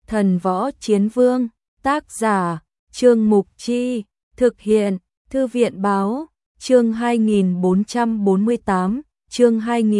Thần võ chiến vương, tác giả, Trương Mục Chi, thực hiện, Thư viện báo, chương 2448, chương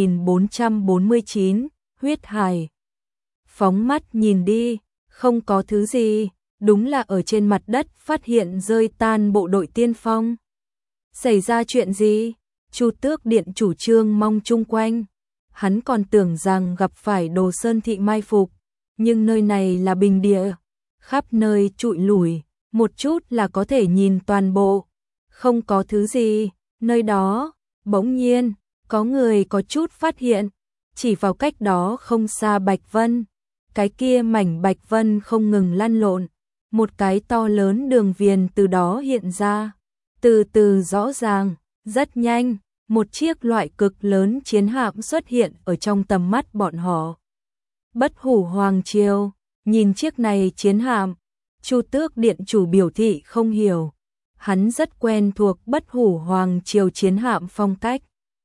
2449, huyết hải. Phóng mắt nhìn đi, không có thứ gì, đúng là ở trên mặt đất phát hiện rơi tan bộ đội tiên phong. Xảy ra chuyện gì? Chu Tước Điện chủ trương mong chung quanh. Hắn còn tưởng rằng gặp phải Đồ Sơn thị mai phục, nhưng nơi này là bình địa, khắp nơi trụi lủi, một chút là có thể nhìn toàn bộ. Không có thứ gì, nơi đó, bỗng nhiên, có người có chút phát hiện, chỉ vào cách đó không xa Bạch Vân. Cái kia mảnh Bạch Vân không ngừng lăn lộn, một cái to lớn đường viền từ đó hiện ra, từ từ rõ ràng, rất nhanh, một chiếc loại cực lớn chiến hạm xuất hiện ở trong tầm mắt bọn họ. Bất Hủ Hoàng Triều, nhìn chiếc này chiến hạm, Chu Tước Điện chủ biểu thị không hiểu. Hắn rất quen thuộc Bất Hủ Hoàng Triều chiến hạm phong cách.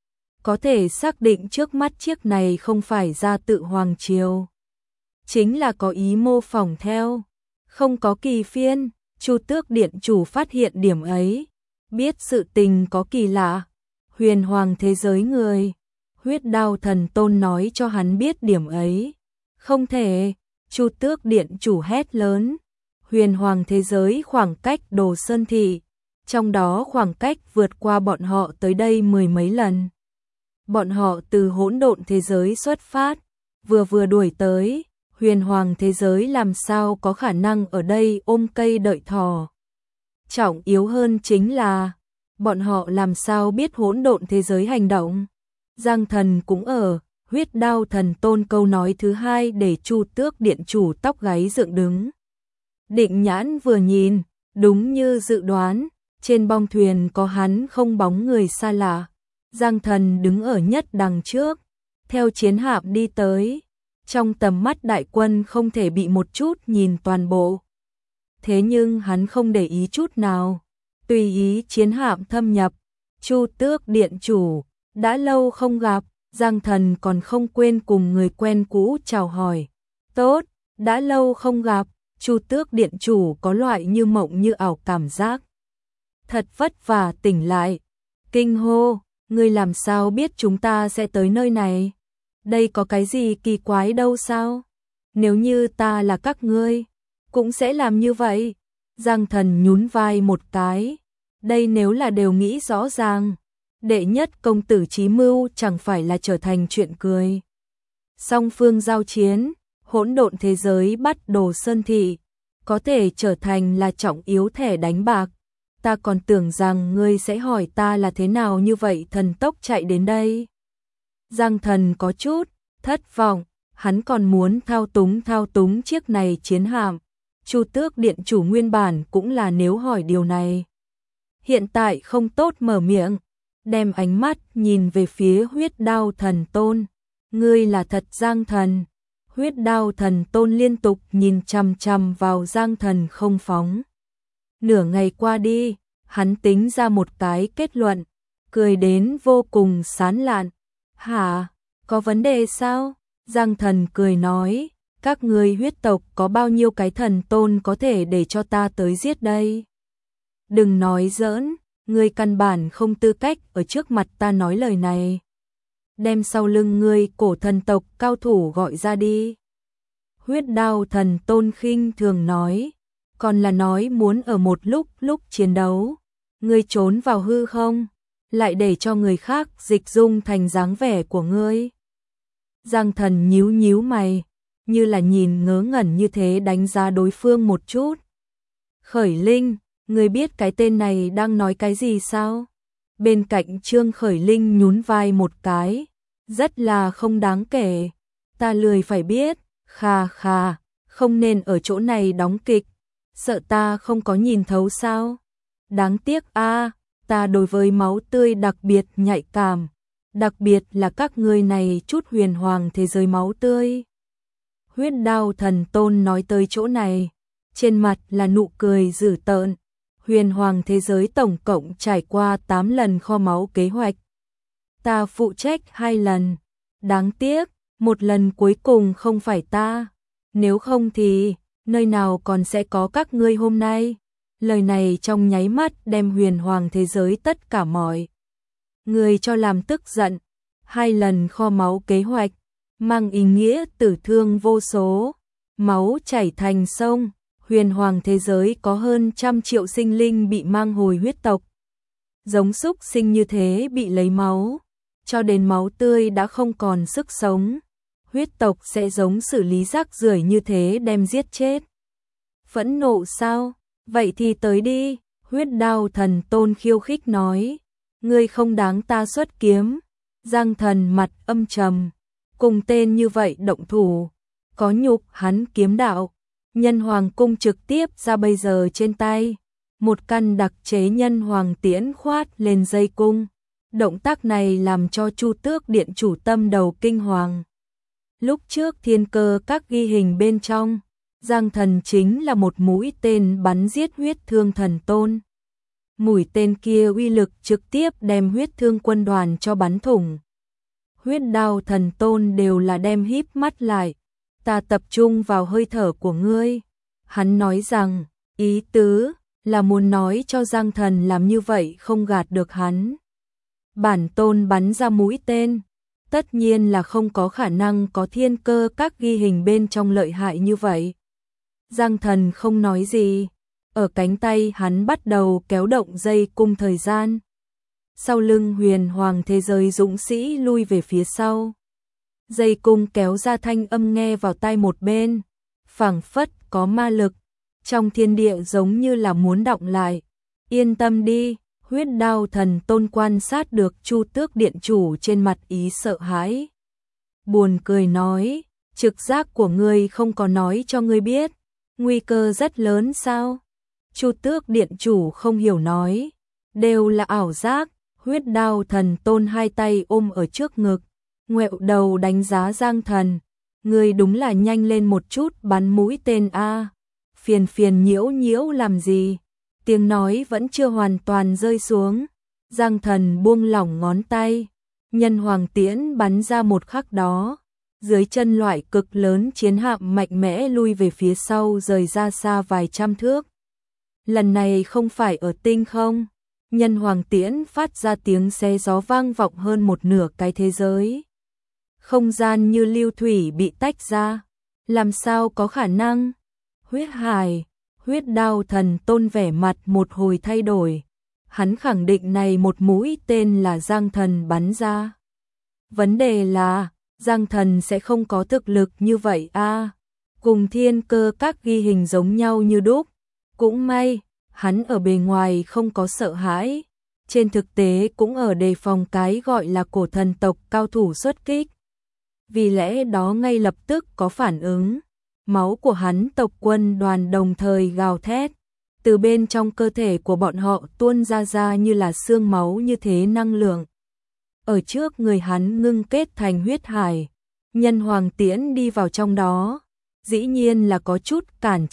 Có thể xác định trước mắt chiếc này không phải ra tự Hoàng Triều. Chính là có ý mô phỏng theo. Không có kỳ phiên, Chu Tước Điện chủ phát hiện điểm ấy. Biết sự tình có kỳ lạ. Huyền Hoàng thế giới người. Huyết Đao Thần Tôn nói cho hắn biết điểm ấy. Không thể, Chu Tước Điện chủ hét lớn. Huyền Hoàng thế giới khoảng cách Đồ Sơn thị, trong đó khoảng cách vượt qua bọn họ tới đây mười mấy lần. Bọn họ từ hỗn độn thế giới xuất phát, vừa đuổi tới, Huyền Hoàng thế giới làm sao có khả năng ở đây ôm cây đợi thỏ. Trọng yếu hơn chính là, bọn họ làm sao biết hỗn độn thế giới hành động. Giang Thần cũng ở, Huyết Đao Thần Tôn câu nói thứ hai để Chu Tước Điện chủ tóc gáy dựng đứng. Định nhãn vừa nhìn, đúng như dự đoán, trên bong thuyền có hắn không bóng người xa lạ. Giang Thần đứng ở nhất đằng trước, theo chiến hạm đi tới. Trong tầm mắt đại quân không thể bị một chút nhìn toàn bộ. Thế nhưng hắn không để ý chút nào, tùy ý chiến hạm thâm nhập. Chu Tước Điện chủ, đã lâu không gặp, Giang Thần còn không quên cùng người quen cũ chào hỏi. Tốt, đã lâu không gặp. Chu Tước Điện chủ có loại như mộng như ảo cảm giác. Thật vất vả tỉnh lại. Kinh hô, ngươi làm sao biết chúng ta sẽ tới nơi này? Đây có cái gì kỳ quái đâu sao? Nếu như ta là các ngươi, cũng sẽ làm như vậy. Giang Thần nhún vai một cái. Đây nếu là đều nghĩ rõ ràng, đệ nhất công tử chí mưu chẳng phải là trở thành chuyện cười. Song phương giao chiến, hỗn độn thế giới bắt Đồ Sơn thị, có thể trở thành là trọng yếu thẻ đánh bạc. Ta còn tưởng rằng ngươi sẽ hỏi ta là thế nào như vậy thần tốc chạy đến đây. Giang Thần có chút thất vọng, hắn còn muốn thao túng chiếc này chiến hạm. Chu Tước Điện chủ nguyên bản cũng là nếu hỏi điều này. Hiện tại không tốt mở miệng, đem ánh mắt nhìn về phía Huyết Đao Thần Tôn. Ngươi là thật Giang Thần. Huyết Đao Thần Tôn liên tục nhìn chằm chằm vào Giang Thần không phóng. Nửa ngày qua đi, hắn tính ra một cái kết luận, cười đến vô cùng sán lạn. Hả, có vấn đề sao? Giang Thần cười nói, các ngươi huyết tộc có bao nhiêu cái thần tôn có thể để cho ta tới giết đây? Đừng nói giỡn, ngươi căn bản không tư cách ở trước mặt ta nói lời này. Đem sau lưng ngươi cổ thần tộc cao thủ gọi ra đi. Huyết Đao Thần Tôn khinh thường nói, còn là nói muốn ở một lúc chiến đấu. Ngươi trốn vào hư không, lại để cho người khác dịch dung thành dáng vẻ của ngươi. Giang Thần nhíu mày, như là nhìn ngớ ngẩn như thế đánh giá đối phương một chút. Khởi Linh, ngươi biết cái tên này đang nói cái gì sao? Bên cạnh Trương Khởi Linh nhún vai một cái, rất là không đáng kể. Ta lười phải biết, khà, không nên ở chỗ này đóng kịch. Sợ ta không có nhìn thấu sao? Đáng tiếc a, ta đối với máu tươi đặc biệt nhạy cảm, đặc biệt là các ngươi này chút huyền hoàng thế giới máu tươi. Huyết Đao Thần Tôn nói tới chỗ này, trên mặt là nụ cười dữ tợn. Huyền hoàng thế giới tổng cộng trải qua 8 lần kho máu kế hoạch. Ta phụ trách 2 lần, đáng tiếc, một lần cuối cùng không phải ta, nếu không thì nơi nào còn sẽ có các ngươi hôm nay. Lời này trong nháy mắt đem huyền hoàng thế giới tất cả mọi người cho làm tức giận. 2 lần kho máu kế hoạch, mang ý nghĩa tử thương vô số, máu chảy thành sông, huyền hoàng thế giới có hơn 100 triệu sinh linh bị mang hồi huyết tộc. Giống súc sinh như thế bị lấy máu, cho đến máu tươi đã không còn sức sống, huyết tộc sẽ giống xử lý rác rưởi như thế đem giết chết. Phẫn nộ sao? Vậy thì tới đi, huyết đao thần tôn khiêu khích nói, ngươi không đáng ta xuất kiếm. Giang Thần mặt âm trầm, cùng tên như vậy động thủ, có nhục hắn kiếm đạo. Nhân hoàng cung trực tiếp ra bây giờ trên tay, một căn đặc chế nhân hoàng tiễn khoát lên dây cung. Động tác này làm cho Chu Tước Điện chủ tâm đầu kinh hoàng. Lúc trước thiên cơ các ghi hình bên trong, Giang Thần chính là một mũi tên bắn giết huyết thương thần tôn. Mũi tên kia uy lực trực tiếp đem huyết thương quân đoàn cho bắn thủng. Huyết đao thần tôn đều là đem híp mắt lại, ta tập trung vào hơi thở của ngươi. Hắn nói rằng, ý tứ là muốn nói cho Giang Thần làm như vậy không gạt được hắn. Bản tôn bắn ra mũi tên, tất nhiên là không có khả năng có thiên cơ các ghi hình bên trong lợi hại như vậy. Giang Thần không nói gì, ở cánh tay hắn bắt đầu kéo động dây cung thời gian. Sau lưng huyền hoàng thế giới dũng sĩ lui về phía sau. Dây cung kéo ra thanh âm nghe vào tai một bên, phảng phất có ma lực, trong thiên địa giống như là muốn động lại. Yên tâm đi, huyết đao thần tôn quan sát được Chu Tước Điện chủ trên mặt ý sợ hãi. Buồn cười nói, trực giác của ngươi không có nói cho ngươi biết, nguy cơ rất lớn sao? Chu Tước Điện chủ không hiểu nói, đều là ảo giác. Huyết đao thần tôn 2 tay ôm ở trước ngực, ngoẹo đầu đánh giá Giang Thần, ngươi đúng là nhanh lên một chút bắn mũi tên a. Phiền phiền nhiễu nhiễu làm gì? Tiếng nói vẫn chưa hoàn toàn rơi xuống. Giang Thần buông lỏng ngón tay, nhân hoàng tiễn bắn ra một khắc đó, dưới chân loại cực lớn chiến hạm mạnh mẽ lui về phía sau rời ra xa vài trăm thước. Lần này không phải ở tinh không, nhân hoàng tiễn phát ra tiếng xé gió vang vọng hơn một nửa cái thế giới. Không gian như lưu thủy bị tách ra, làm sao có khả năng? Huyết hải, huyết đao thần tôn vẻ mặt một hồi thay đổi. Hắn khẳng định này một mũi tên là Giang Thần bắn ra. Vấn đề là, Giang Thần sẽ không có thực lực như vậy a. Cùng thiên cơ các ghi hình giống nhau như đúc. Cũng may, hắn ở bề ngoài không có sợ hãi, trên thực tế cũng ở đề phòng cái gọi là cổ thần tộc cao thủ xuất kích. Vì lẽ đó ngay lập tức có phản ứng, máu của hắn tộc quân đoàn đồng thời gào thét, từ bên trong cơ thể của bọn họ tuôn ra như là xương máu như thế năng lượng. Ở trước người hắn ngưng kết thành huyết hải, nhân hoàng tiễn đi vào trong đó, dĩ nhiên là có chút cản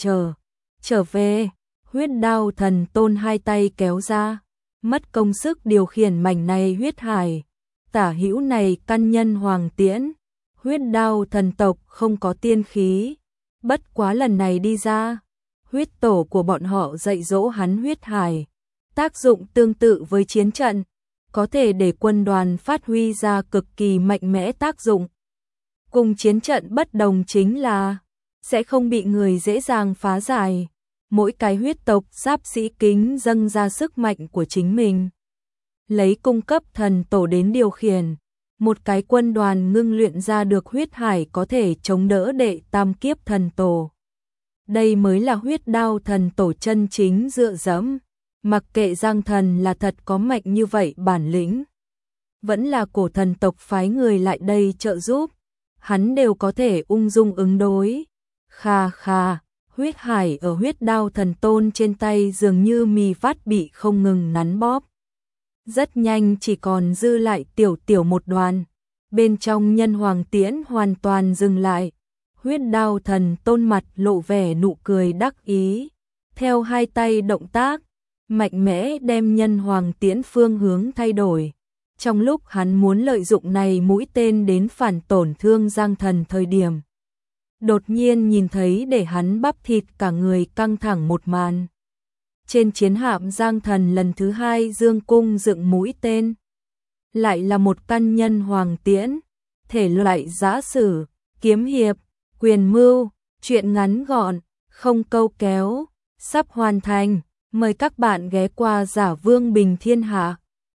trở về. Huyết đao thần tôn 2 tay kéo ra, mất công sức điều khiển mảnh này huyết hải, tả hữu này căn nhân hoàng tiễn. Huyết đao thần tộc không có tiên khí, bất quá lần này đi ra, huyết tổ của bọn họ dạy dỗ hắn huyết hải, tác dụng tương tự với chiến trận, có thể để quân đoàn phát huy ra cực kỳ mạnh mẽ tác dụng. Cùng chiến trận bất đồng chính là sẽ không bị người dễ dàng phá giải. Mỗi cái huyết tộc giáp sĩ kính dâng ra sức mạnh của chính mình, lấy cung cấp thần tổ đến điều khiển. Một cái quân đoàn ngưng luyện ra được huyết hải có thể chống đỡ đệ tam kiếp thần tổ. Đây mới là huyết đao thần tổ chân chính dựa dẫm. Mặc kệ Giang Thần là thật có mạnh như vậy bản lĩnh, vẫn là cổ thần tộc phái người lại đây trợ giúp, hắn đều có thể ung dung ứng đối. Kha kha, huyết hải ở huyết đao thần tôn trên tay dường như mì vắt bị không ngừng nắn bóp. Rất nhanh chỉ còn dư lại tiểu một đoàn, bên trong nhân hoàng tiễn hoàn toàn dừng lại. Huyết đao thần tôn mặt lộ vẻ nụ cười đắc ý, theo 2 tay động tác, mạnh mẽ đem nhân hoàng tiễn phương hướng thay đổi. Trong lúc hắn muốn lợi dụng này mũi tên đến phản tổn thương Giang Thần thời điểm, đột nhiên nhìn thấy để hắn bắp thịt cả người căng thẳng một màn. Trên chiến hạm Giang Thần lần thứ 2 dương cung dựng mũi tên. Lại là một căn nhân hoàng tiễn, thể loại giã sử, kiếm hiệp, quyền mưu, truyện ngắn gọn, không câu kéo, sắp hoàn thành. Mời các bạn ghé qua Giả Vương Bình Thiên Hạ.